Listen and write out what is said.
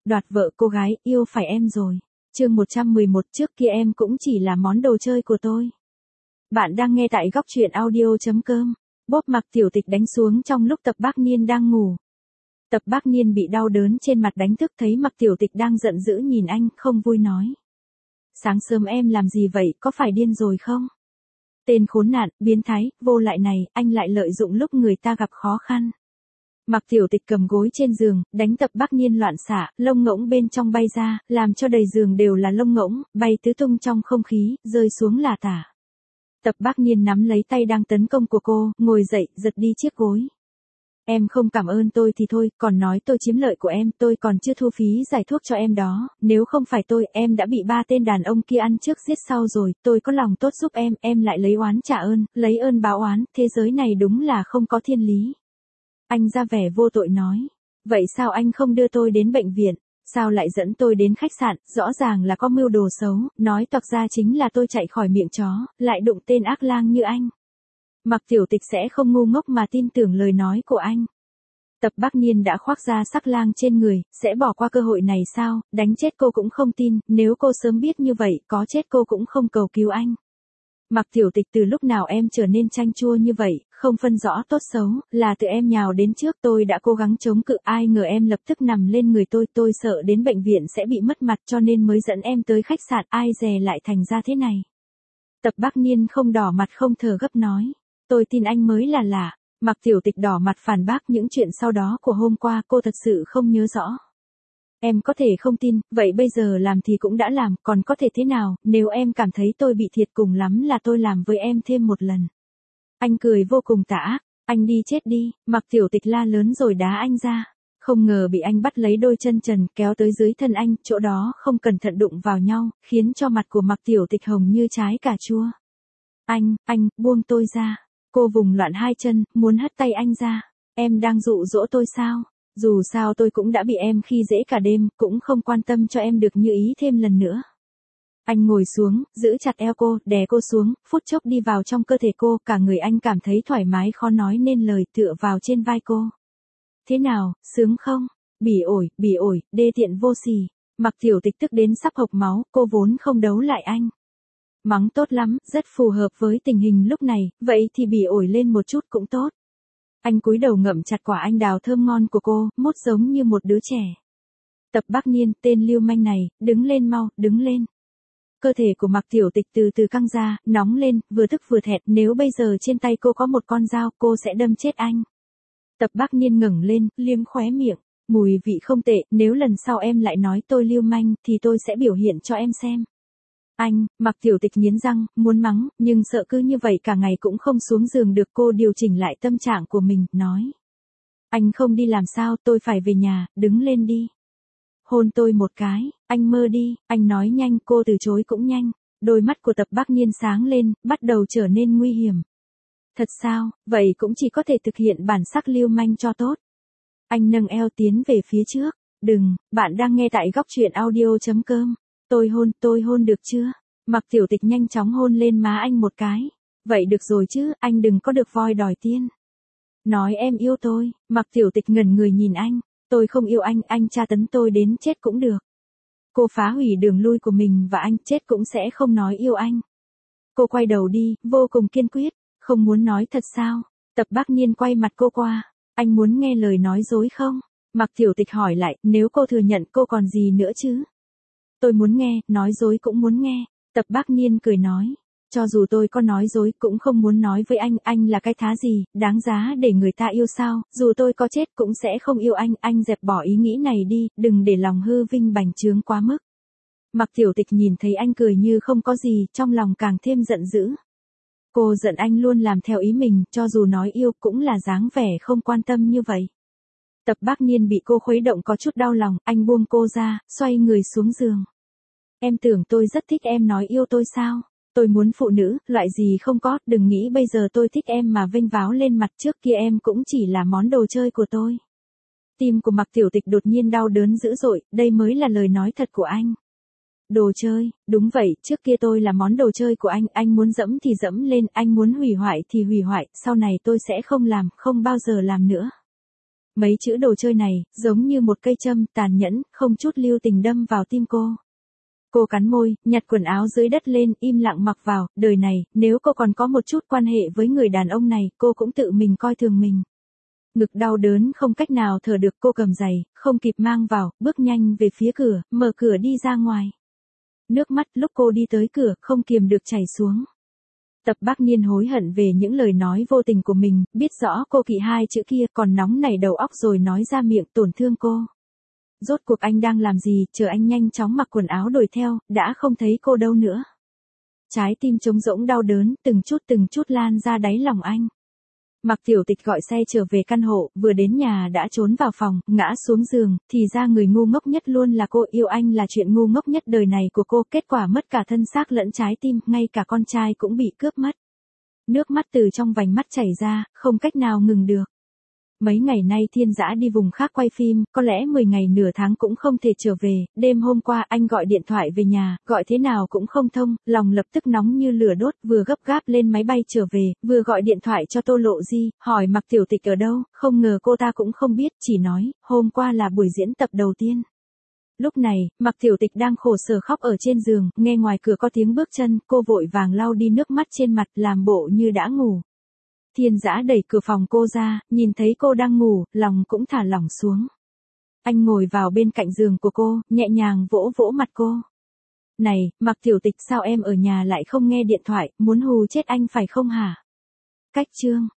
đoạt vợ cô gái, yêu phải em rồi. Chương 111, trước kia em cũng chỉ là món đồ chơi của tôi. Bạn đang nghe tại góc truyện audio.com. Bóp Mạc Tiểu Tịch đánh xuống trong lúc Tập Bác Niên đang ngủ. Tập Bác Niên bị đau đớn trên mặt đánh thức thấy Mạc Tiểu Tịch đang giận dữ nhìn anh, không vui nói. Sáng sớm em làm gì vậy, có phải điên rồi không? Tên khốn nạn, biến thái, vô lại này, anh lại lợi dụng lúc người ta gặp khó khăn. Mạc Tiểu Tịch cầm gối trên giường, đánh Tập Bác Niên loạn xạ, lông ngỗng bên trong bay ra, làm cho đầy giường đều là lông ngỗng, bay tứ tung trong không khí, rơi xuống là tả. Tập Bác Niên nắm lấy tay đang tấn công của cô, ngồi dậy, giật đi chiếc gối. Em không cảm ơn tôi thì thôi, còn nói tôi chiếm lợi của em, tôi còn chưa thu phí giải thuốc cho em đó, nếu không phải tôi, em đã bị 3 tên đàn ông kia ăn trước giết sau rồi, tôi có lòng tốt giúp em lại lấy oán trả ơn, lấy ơn báo oán, thế giới này đúng là không có thiên lý. Anh ra vẻ vô tội nói, vậy sao anh không đưa tôi đến bệnh viện, sao lại dẫn tôi đến khách sạn, rõ ràng là có mưu đồ xấu, nói toạc ra chính là tôi chạy khỏi miệng chó, lại đụng tên ác lang như anh. Mạc Tiểu Tịch sẽ không ngu ngốc mà tin tưởng lời nói của anh. Tập Bác Niên đã khoác ra sắc lang trên người, sẽ bỏ qua cơ hội này sao, đánh chết cô cũng không tin, nếu cô sớm biết như vậy, có chết cô cũng không cầu cứu anh. Mạc Tiểu Tịch, từ lúc nào em trở nên chanh chua như vậy, không phân rõ tốt xấu, là tự em nhào đến trước, tôi đã cố gắng chống cự, ai ngờ em lập tức nằm lên người tôi sợ đến bệnh viện sẽ bị mất mặt cho nên mới dẫn em tới khách sạn, ai dè lại thành ra thế này. Tập Bác Niên không đỏ mặt không thở gấp nói, tôi tin anh mới là lạ. Mạc Tiểu Tịch đỏ mặt phản bác những chuyện sau đó của hôm qua, cô thật sự không nhớ rõ. Em có thể không tin, vậy bây giờ làm thì cũng đã làm, còn có thể thế nào, nếu em cảm thấy tôi bị thiệt cùng lắm là tôi làm với em thêm một lần. Anh cười vô cùng tà ác, anh đi chết đi, Mạc Tiểu Tịch la lớn rồi đá anh ra. Không ngờ bị anh bắt lấy đôi chân trần kéo tới dưới thân anh, chỗ đó không cẩn thận đụng vào nhau, khiến cho mặt của Mạc Tiểu Tịch hồng như trái cà chua. Anh, buông tôi ra. Cô vùng loạn hai chân, muốn hất tay anh ra. Em đang dụ dỗ tôi sao? Dù sao tôi cũng đã bị em khi dễ cả đêm, cũng không quan tâm cho em được như ý thêm lần nữa. Anh ngồi xuống, giữ chặt eo cô, đè cô xuống, phút chốc đi vào trong cơ thể cô, cả người anh cảm thấy thoải mái khó nói nên lời, tựa vào trên vai cô. Thế nào, sướng không? Bỉ ổi, đê tiện vô sỉ. Mạc Tiểu Tịch tức đến sắp hộc máu, cô vốn không đấu lại anh. Mắng tốt lắm, rất phù hợp với tình hình lúc này, vậy thì bỉ ổi lên một chút cũng tốt. Anh cúi đầu ngậm chặt quả anh đào thơm ngon của cô, mút giống như một đứa trẻ. Tập Bác Niên, tên lưu manh này, đứng lên mau, đứng lên. Cơ thể của Mạc Tiểu Tịch từ từ căng ra, nóng lên, vừa tức vừa thẹn, nếu bây giờ trên tay cô có một con dao, cô sẽ đâm chết anh. Tập Bác Niên ngẩng lên, liếm khóe miệng, mùi vị không tệ, nếu lần sau em lại nói tôi lưu manh, thì tôi sẽ biểu hiện cho em xem. Anh, Mạc Tiểu Tịch nghiến răng, muốn mắng, nhưng sợ cứ như vậy cả ngày cũng không xuống giường được, cô điều chỉnh lại tâm trạng của mình, nói. Anh không đi làm sao, tôi phải về nhà, đứng lên đi. Hôn tôi một cái, anh mơ đi, anh nói nhanh, cô từ chối cũng nhanh. Đôi mắt của Tập Bác Niên sáng lên, bắt đầu trở nên nguy hiểm. Thật sao, vậy cũng chỉ có thể thực hiện bản sắc lưu manh cho tốt. Anh nâng eo tiến về phía trước. Đừng, bạn đang nghe tại góc truyện audio.com. Tôi hôn được chưa? Mạc Tiểu Tịch nhanh chóng hôn lên má anh một cái. Vậy được rồi chứ, anh đừng có được voi đòi tiên. Nói em yêu tôi, Mạc Tiểu Tịch ngẩn người nhìn anh. Tôi không yêu anh tra tấn tôi đến chết cũng được. Cô phá hủy đường lui của mình và anh, chết cũng sẽ không nói yêu anh. Cô quay đầu đi, vô cùng kiên quyết, không muốn nói thật sao? Tập Bác Niên quay mặt cô qua. Anh muốn nghe lời nói dối không? Mạc Tiểu Tịch hỏi lại, nếu cô thừa nhận cô còn gì nữa chứ? Tôi muốn nghe, nói dối cũng muốn nghe. Tập Bác Niên cười nói, cho dù tôi có nói dối cũng không muốn nói với anh là cái thá gì, đáng giá để người ta yêu sao, dù tôi có chết cũng sẽ không yêu anh dẹp bỏ ý nghĩ này đi, đừng để lòng hư vinh bành trướng quá mức. Mạc Tiểu Tịch nhìn thấy anh cười như không có gì, trong lòng càng thêm giận dữ. Cô giận anh luôn làm theo ý mình, cho dù nói yêu cũng là dáng vẻ không quan tâm như vậy. Tập Bác Niên bị cô khuấy động có chút đau lòng, anh buông cô ra, xoay người xuống giường. Em tưởng tôi rất thích em nói yêu tôi sao? Tôi muốn phụ nữ, loại gì không có, đừng nghĩ bây giờ tôi thích em mà vênh váo lên mặt, trước kia em cũng chỉ là món đồ chơi của tôi. Tim của Mạc Tiểu Tịch đột nhiên đau đớn dữ dội, đây mới là lời nói thật của anh. Đồ chơi, đúng vậy, trước kia tôi là món đồ chơi của anh muốn dẫm thì dẫm lên, anh muốn hủy hoại thì hủy hoại, sau này tôi sẽ không làm, không bao giờ làm nữa. Mấy chữ đồ chơi này, giống như một cây châm tàn nhẫn, không chút lưu tình đâm vào tim cô. Cô cắn môi, nhặt quần áo dưới đất lên, im lặng mặc vào, đời này, nếu cô còn có một chút quan hệ với người đàn ông này, cô cũng tự mình coi thường mình. Ngực đau đớn không cách nào thở được, cô cầm giày, không kịp mang vào, bước nhanh về phía cửa, mở cửa đi ra ngoài. Nước mắt lúc cô đi tới cửa, không kiềm được chảy xuống. Tập Bác Niên hối hận về những lời nói vô tình của mình, biết rõ cô kỵ hai chữ kia còn nóng nảy đầu óc rồi nói ra miệng tổn thương cô. Rốt cuộc anh đang làm gì, chờ anh nhanh chóng mặc quần áo đuổi theo, đã không thấy cô đâu nữa. Trái tim trống rỗng đau đớn, từng chút lan ra đáy lòng anh. Mạc Tiểu Tịch gọi xe trở về căn hộ, vừa đến nhà đã trốn vào phòng, ngã xuống giường, thì ra người ngu ngốc nhất luôn là cô, yêu anh là chuyện ngu ngốc nhất đời này của cô, kết quả mất cả thân xác lẫn trái tim, ngay cả con trai cũng bị cướp mất. Nước mắt từ trong vành mắt chảy ra, không cách nào ngừng được. Mấy ngày nay Thiên Dã đi vùng khác quay phim, có lẽ 10 ngày nửa tháng cũng không thể trở về, đêm hôm qua anh gọi điện thoại về nhà, gọi thế nào cũng không thông, lòng lập tức nóng như lửa đốt, vừa gấp gáp lên máy bay trở về, vừa gọi điện thoại cho Tô Lộ Di, hỏi Mạc Tiểu Tịch ở đâu, không ngờ cô ta cũng không biết, chỉ nói, hôm qua là buổi diễn tập đầu tiên. Lúc này, Mạc Tiểu Tịch đang khổ sở khóc ở trên giường, nghe ngoài cửa có tiếng bước chân, cô vội vàng lau đi nước mắt trên mặt, làm bộ như đã ngủ. Thiên Dã đẩy cửa phòng cô ra, nhìn thấy cô đang ngủ, lòng cũng thả lỏng xuống. Anh ngồi vào bên cạnh giường của cô, nhẹ nhàng vỗ vỗ mặt cô. Này, Mạc Tiểu Tịch, sao em ở nhà lại không nghe điện thoại, muốn hù chết anh phải không hả? Cách chương